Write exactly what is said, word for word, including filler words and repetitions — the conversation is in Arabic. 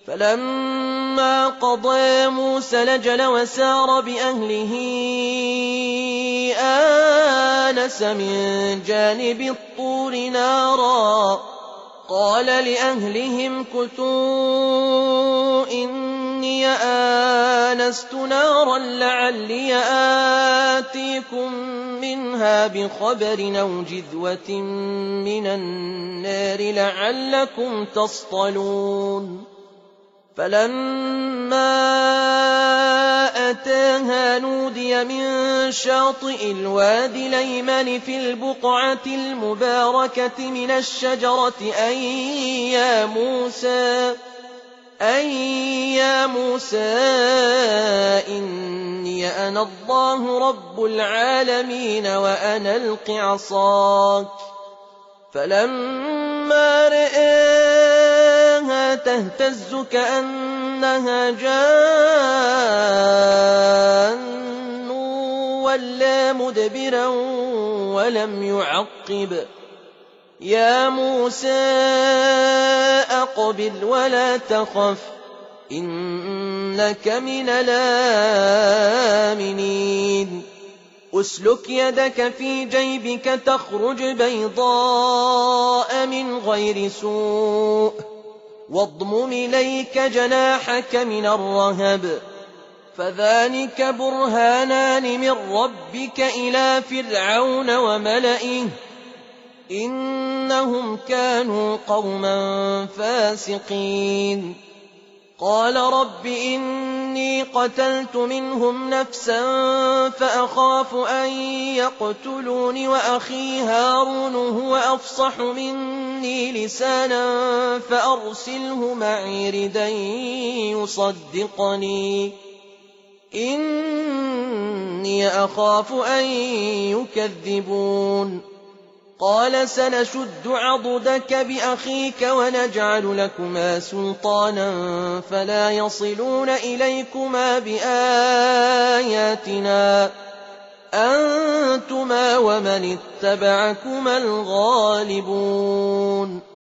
فلما قضى موسى الأجل وسار بأهله آنس من جانب الطور نارا قال لأهلهم كثوا إني آنست نارا لعلي آتيكم منها بخبر أو جذوة من النار لعلكم تصطلون فلما أتاها نودي من شاطئ الوادي الأيمن في البقعة المباركة من الشجرة أي يا موسى أي يا موسى إني أنا الله رب العالمين وأنا ألق عصاك فلما رآها تهتز كأنها جان ولا مدبرا ولم يعقب يا موسى أقبل ولا تخف إنك من الآمنين أسلك يدك في جيبك تخرج بيضاء من غير سوء واضمم إليك جناحك من الرهب فذلك برهانان من ربك إلى فرعون وملئه إنهم كانوا قوما فاسقين قال رب إني قتلت منهم نفسا فأخاف أن يقتلون وأخي هارون هو أفصح مني لسانا فأرسله معي ردا يصدقني إني أخاف أن يكذبون قال سنشد عضدك بأخيك ونجعل لكما سلطانا فلا يصلون إليكما بآياتنا أنتما ومن اتبعكما الغالبون